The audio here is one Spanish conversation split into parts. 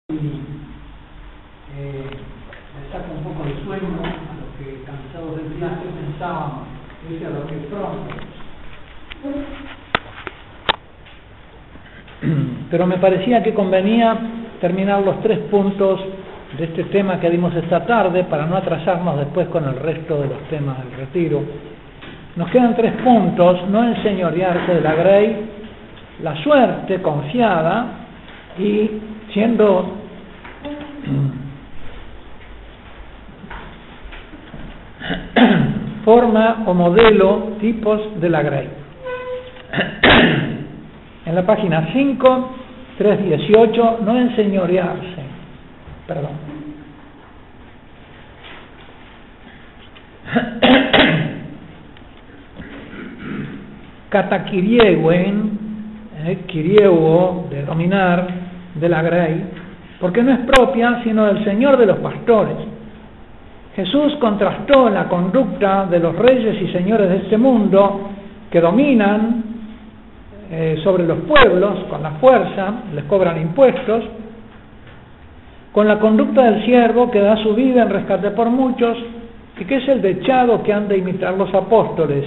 le saca un poco de sueño a los que cansados del viaje pensábamos irse a dormir pronto. Pero me parecía que convenía terminar los 3 puntos de este tema que dimos esta tarde para no atrasarnos después con el resto de los temas del retiro. Nos quedan 3 puntos: no enseñorearse de la grey, la suerte confiada y siendo forma o modelo, tipos de la grey. En la página 5, 318, no enseñorearse. Perdón. Katakiriewen, kirieuo, de dominar, de la grey, porque no es propia sino del Señor de los pastores. Jesús contrastó la conducta de los reyes y señores de este mundo que dominan sobre los pueblos con la fuerza, les cobran impuestos, con la conducta del siervo que da su vida en rescate por muchos y que es el dechado que han de imitar los apóstoles.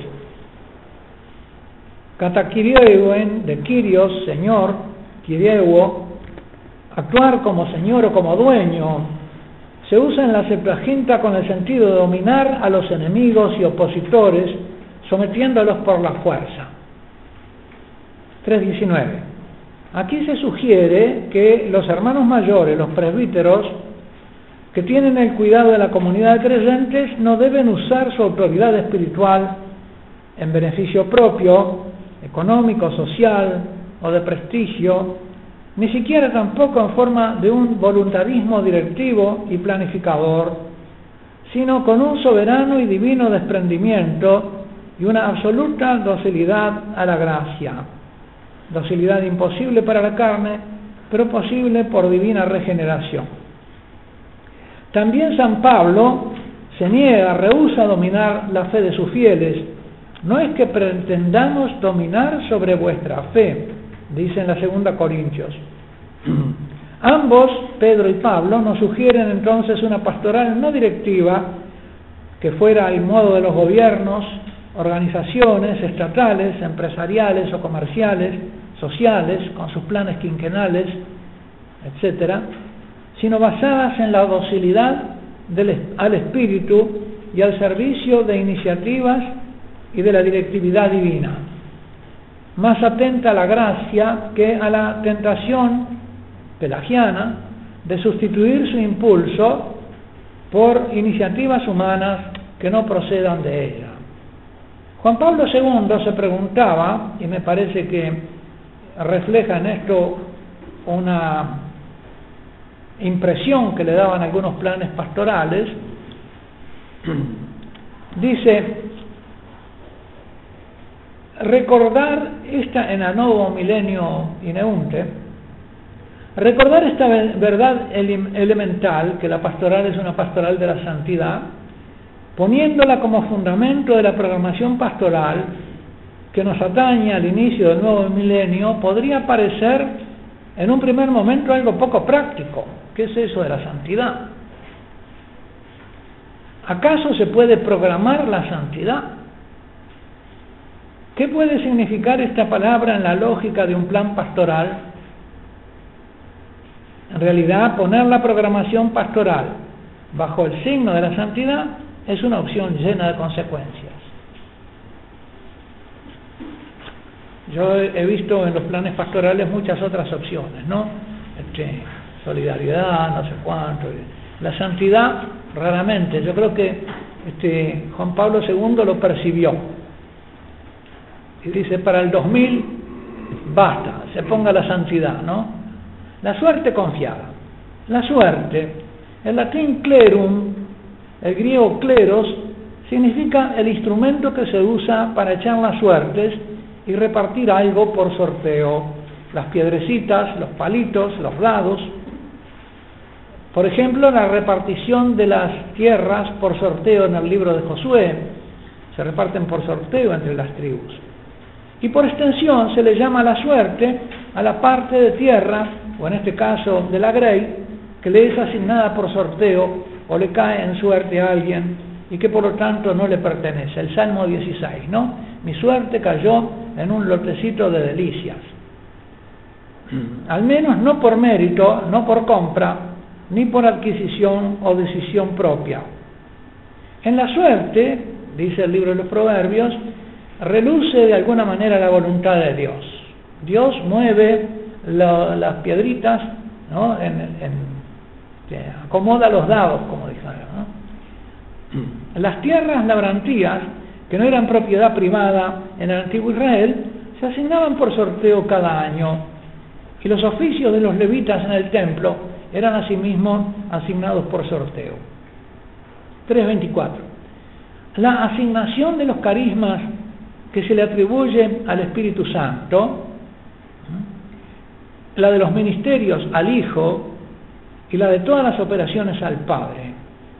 Katakirieuen, de Kyrios, Señor, Kirieuo, actuar como señor o como dueño, se usa en la Septuaginta con el sentido de dominar a los enemigos y opositores, sometiéndolos por la fuerza. 3.19. Aquí se sugiere que los hermanos mayores, los presbíteros, que tienen el cuidado de la comunidad de creyentes, no deben usar su autoridad espiritual en beneficio propio, económico, social o de prestigio, ni siquiera tampoco en forma de un voluntarismo directivo y planificador, sino con un soberano y divino desprendimiento y una absoluta docilidad a la gracia. Docilidad imposible para la carne, pero posible por divina regeneración. También San Pablo se niega, rehúsa dominar la fe de sus fieles. No es que pretendamos dominar sobre vuestra fe, dice en la 2 Corintios. Ambos, Pedro y Pablo, nos sugieren entonces una pastoral no directiva, que fuera al modo de los gobiernos, organizaciones estatales, empresariales o comerciales, sociales, con sus planes quinquenales, etc., sino basadas en la docilidad al espíritu y al servicio de iniciativas y de la directividad divina, más atenta a la gracia que a la tentación pelagiana de sustituir su impulso por iniciativas humanas que no procedan de ella. Juan Pablo II se preguntaba, y me parece que refleja en esto una impresión que le daban algunos planes pastorales, dice: recordar esta en Anovo Milenio Ineunte, recordar esta verdad elemental, que la pastoral es una pastoral de la santidad, poniéndola como fundamento de la programación pastoral que nos atañe al inicio del nuevo milenio, podría parecer en un primer momento algo poco práctico. ¿Qué es eso de la santidad? ¿Acaso se puede programar la santidad? ¿Qué puede significar esta palabra en la lógica de un plan pastoral? En realidad, poner la programación pastoral bajo el signo de la santidad es una opción llena de consecuencias. Yo he visto en los planes pastorales muchas otras opciones, ¿no? Solidaridad, no sé cuánto. La santidad, raramente. Yo creo que Juan Pablo II lo percibió. Y dice, para el 2000, basta, se ponga la santidad, ¿no? La suerte confiada. La suerte, el latín clerum, el griego cleros, significa el instrumento que se usa para echar las suertes y repartir algo por sorteo. Las piedrecitas, los palitos, los dados. Por ejemplo, la repartición de las tierras por sorteo en el libro de Josué. Se reparten por sorteo entre las tribus. Y por extensión se le llama la suerte a la parte de tierra, o en este caso de la grey, que le es asignada por sorteo o le cae en suerte a alguien y que por lo tanto no le pertenece. El Salmo 16, ¿no? Mi suerte cayó en un lotecito de delicias. Al menos no por mérito, no por compra, ni por adquisición o decisión propia. En la suerte, dice el libro de los Proverbios, reluce de alguna manera la voluntad de Dios. Dios mueve las piedritas, ¿no? Acomoda los dados, como dijeron, ¿no? Las tierras labrantías, que no eran propiedad privada en el antiguo Israel, se asignaban por sorteo cada año, y los oficios de los levitas en el templo eran asimismo asignados por sorteo. 3.24. La asignación de los carismas que se le atribuye al Espíritu Santo, la de los ministerios al Hijo y la de todas las operaciones al Padre.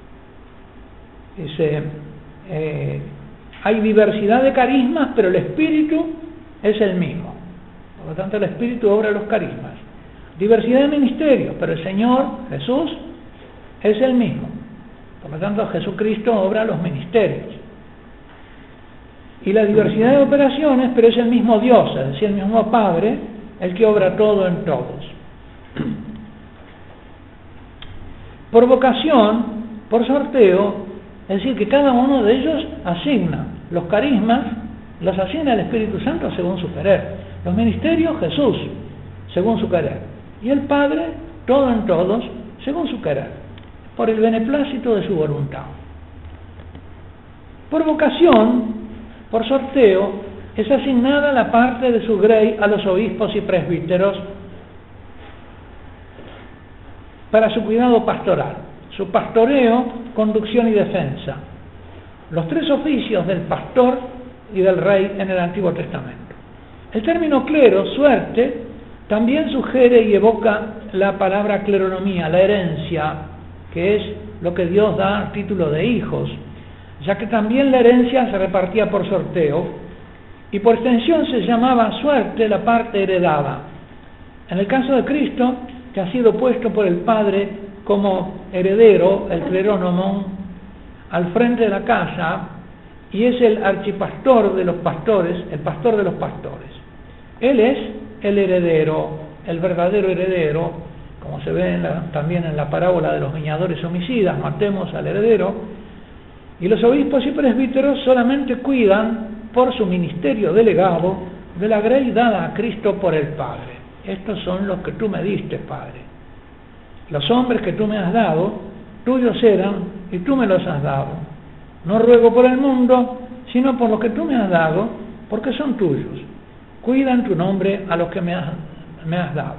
Hay diversidad de carismas, pero el Espíritu es el mismo. Por lo tanto, el Espíritu obra los carismas. Diversidad de ministerios, pero el Señor, Jesús, es el mismo. Por lo tanto, Jesucristo obra los ministerios. Y la diversidad de operaciones, pero es el mismo Dios, es decir, el mismo Padre, el que obra todo en todos. Por vocación, por sorteo, es decir, que cada uno de ellos asigna los carismas, los asigna el Espíritu Santo según su querer. Los ministerios, Jesús, según su querer. Y el Padre, todo en todos, según su querer, por el beneplácito de su voluntad. Por vocación, por sorteo, es asignada la parte de su grey a los obispos y presbíteros para su cuidado pastoral, su pastoreo, conducción y defensa. Los tres oficios del pastor y del rey en el Antiguo Testamento. El término clero, suerte, también sugiere y evoca la palabra cleronomía, la herencia, que es lo que Dios da a título de hijos, ya que también la herencia se repartía por sorteo y por extensión se llamaba suerte la parte heredada. En el caso de Cristo, que ha sido puesto por el Padre como heredero, el clerónomon, al frente de la casa, y es el archipastor de los pastores, el pastor de los pastores. Él es el heredero, el verdadero heredero, como se ve también en la parábola de los viñadores homicidas, matemos al heredero, y los obispos y presbíteros solamente cuidan por su ministerio delegado de la grey dada a Cristo por el Padre. Estos son los que tú me diste, Padre. Los hombres que tú me has dado, tuyos eran y tú me los has dado. No ruego por el mundo, sino por lo que tú me has dado, porque son tuyos. Cuidan tu nombre a los que me has dado.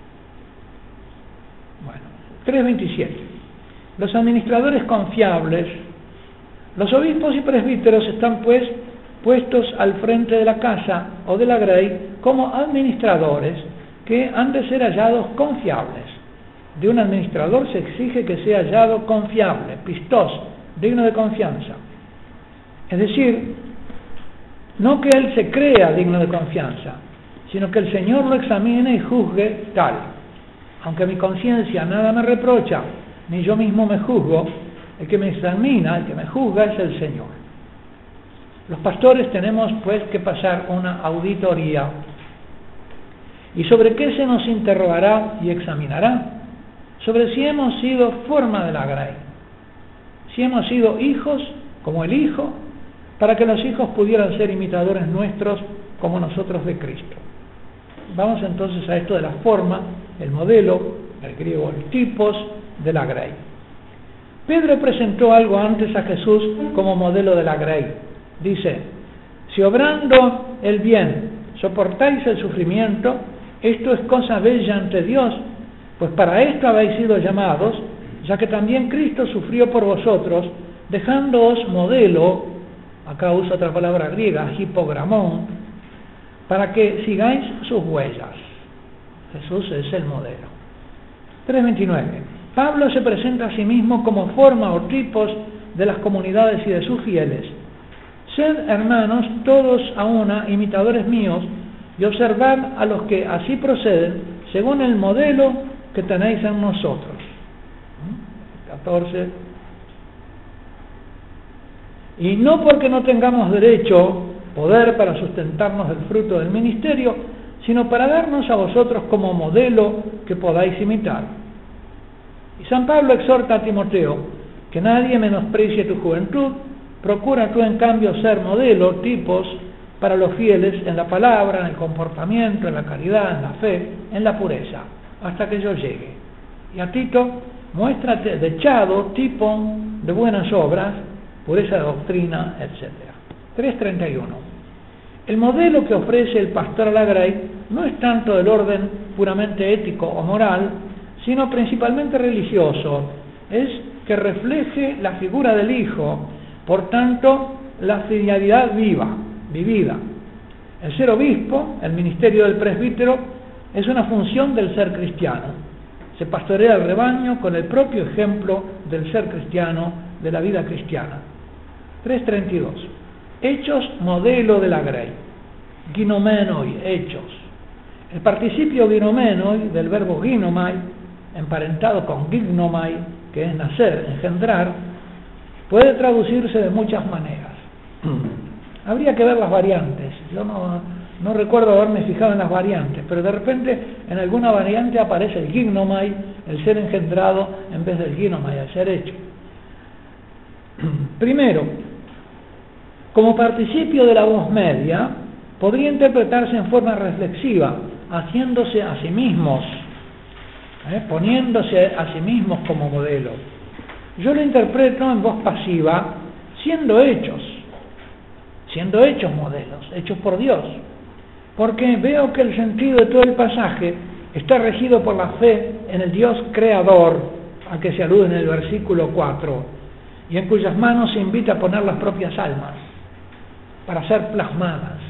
Bueno, 3.27. Los administradores confiables. Los obispos y presbíteros están pues puestos al frente de la casa o de la grey como administradores que han de ser hallados confiables. De un administrador se exige que sea hallado confiable, pistos, digno de confianza. Es decir, no que él se crea digno de confianza, sino que el Señor lo examine y juzgue tal. Aunque mi conciencia nada me reprocha, ni yo mismo me juzgo, el que me examina, el que me juzga es el Señor. Los pastores tenemos pues que pasar una auditoría. ¿Y sobre qué se nos interrogará y examinará? Sobre si hemos sido forma de la grey, si hemos sido hijos como el Hijo, para que los hijos pudieran ser imitadores nuestros como nosotros de Cristo. Vamos entonces a esto de la forma, el modelo, el griego, el tipos de la grey. Pedro presentó algo antes a Jesús como modelo de la grey. Dice, si obrando el bien soportáis el sufrimiento, esto es cosa bella ante Dios, pues para esto habéis sido llamados, ya que también Cristo sufrió por vosotros, dejándoos modelo, acá usa otra palabra griega, hipogramón, para que sigáis sus huellas. Jesús es el modelo. 3.29. Pablo se presenta a sí mismo como forma o tipos de las comunidades y de sus fieles. Sed, hermanos, todos a una, imitadores míos, y observad a los que así proceden, según el modelo que tenéis en nosotros. 14. Y no porque no tengamos derecho, poder para sustentarnos del fruto del ministerio, sino para darnos a vosotros como modelo que podáis imitar. Y San Pablo exhorta a Timoteo que nadie menosprecie tu juventud, procura tú en cambio ser modelo, tipos para los fieles en la palabra, en el comportamiento, en la caridad, en la fe, en la pureza, hasta que yo llegue. Y a Tito, muéstrate dechado, tipo de buenas obras, pureza de doctrina, etc. 3.31. El modelo que ofrece el pastor a la Grey no es tanto del orden puramente ético o moral, sino principalmente religioso. Es que refleje la figura del Hijo, por tanto, la filialidad vivida. El ser obispo, el ministerio del presbítero, es una función del ser cristiano. Se pastorea el rebaño con el propio ejemplo del ser cristiano, de la vida cristiana. 3.32. Hechos modelo de la Grey. Ginomenoi, hechos. El participio ginomenoi del verbo ginomai, emparentado con gignomai, que es nacer, engendrar, puede traducirse de muchas maneras. Habría que ver las variantes. Yo no recuerdo haberme fijado en las variantes, pero de repente en alguna variante aparece el gignomai, el ser engendrado, en vez del ginomai, el ser hecho. Primero, como participio de la voz media, podría interpretarse en forma reflexiva, haciéndose a sí mismos, poniéndose a sí mismos como modelo. Yo lo interpreto en voz pasiva, siendo hechos modelos, hechos por Dios, porque veo que el sentido de todo el pasaje está regido por la fe en el Dios creador, a que se alude en el versículo 4, y en cuyas manos se invita a poner las propias almas, para ser plasmadas.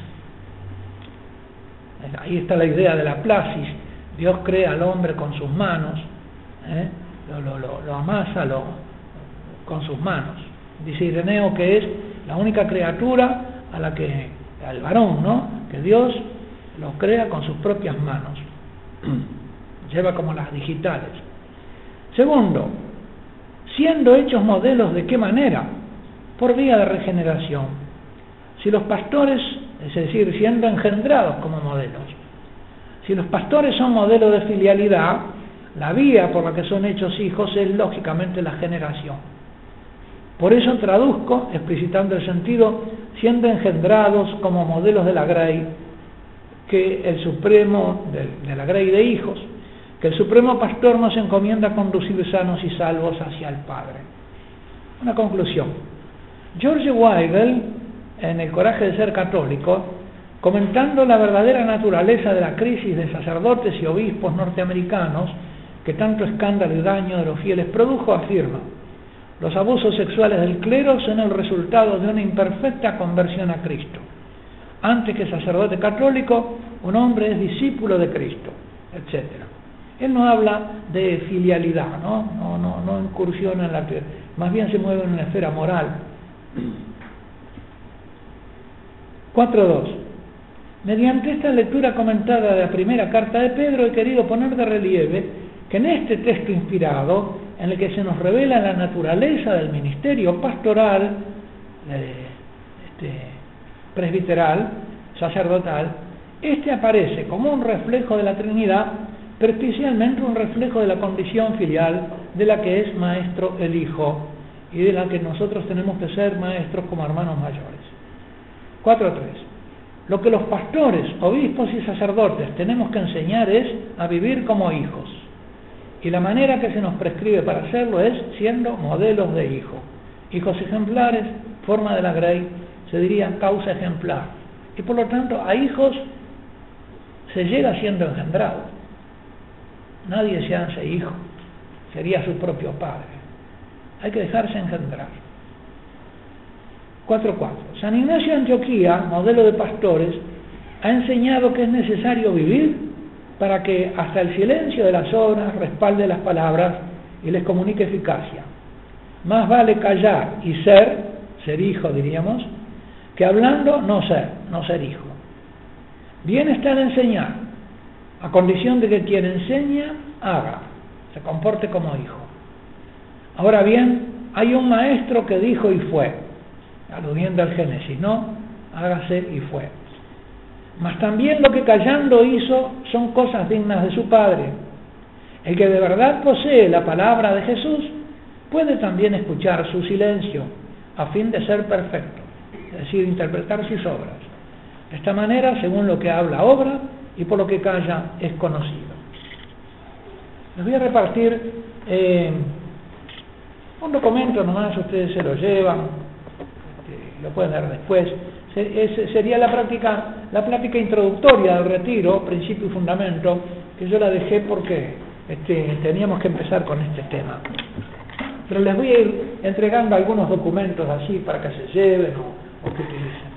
Ahí está la idea de la plasis. Dios crea al hombre con sus manos, lo amasa con sus manos. Dice Ireneo que es la única criatura al varón, ¿no?, que Dios lo crea con sus propias manos. Lleva como las digitales. Segundo, siendo hechos modelos, ¿de qué manera? Por vía de regeneración. Si los pastores, es decir, siendo engendrados como modelos, si los pastores son modelos de filialidad, la vía por la que son hechos hijos es lógicamente la generación. Por eso traduzco, explicitando el sentido, siendo engendrados como modelos de la Grey, que el supremo, de la Grey de hijos, que el supremo pastor nos encomienda conducir sanos y salvos hacia el Padre. Una conclusión. George Weigel, en El coraje de ser católico, comentando la verdadera naturaleza de la crisis de sacerdotes y obispos norteamericanos que tanto escándalo y daño de los fieles produjo, afirma: los abusos sexuales del clero son el resultado de una imperfecta conversión a Cristo. Antes que sacerdote católico, un hombre es discípulo de Cristo, etc. Él no habla de filialidad, no incursiona en la teoría, más bien se mueve en una esfera moral. 4.2. Mediante esta lectura comentada de la primera carta de Pedro, he querido poner de relieve que en este texto inspirado, en el que se nos revela la naturaleza del ministerio pastoral, presbiteral, sacerdotal, este aparece como un reflejo de la Trinidad, pero especialmente un reflejo de la condición filial de la que es maestro el Hijo y de la que nosotros tenemos que ser maestros como hermanos mayores. 4.3. Lo que los pastores, obispos y sacerdotes tenemos que enseñar es a vivir como hijos. Y la manera que se nos prescribe para hacerlo es siendo modelos de hijo. Hijos ejemplares, forma de la Grey, se diría causa ejemplar. Y por lo tanto, a hijos se llega siendo engendrado. Nadie se hace hijo, sería su propio padre. Hay que dejarse engendrar. 4.4. San Ignacio de Antioquía, modelo de pastores, ha enseñado que es necesario vivir para que hasta el silencio de las obras respalde las palabras y les comunique eficacia. Más vale callar y ser hijo diríamos, que hablando no ser hijo. Bien está el enseñar, a condición de que quien enseña haga, se comporte como hijo. Ahora bien, hay un maestro que dijo y fue, aludiendo al Génesis, ¿no? Hágase y fue. Mas también lo que callando hizo son cosas dignas de su Padre. El que de verdad posee la palabra de Jesús puede también escuchar su silencio a fin de ser perfecto, es decir, interpretar sus obras. De esta manera, según lo que habla, obra, y por lo que calla, es conocido. Les voy a repartir un documento nomás, ustedes se lo llevan, lo pueden ver después. Sería la plática introductoria del retiro, principio y fundamento, que yo la dejé porque teníamos que empezar con este tema. Pero les voy a ir entregando algunos documentos así para que se lleven o que utilicen.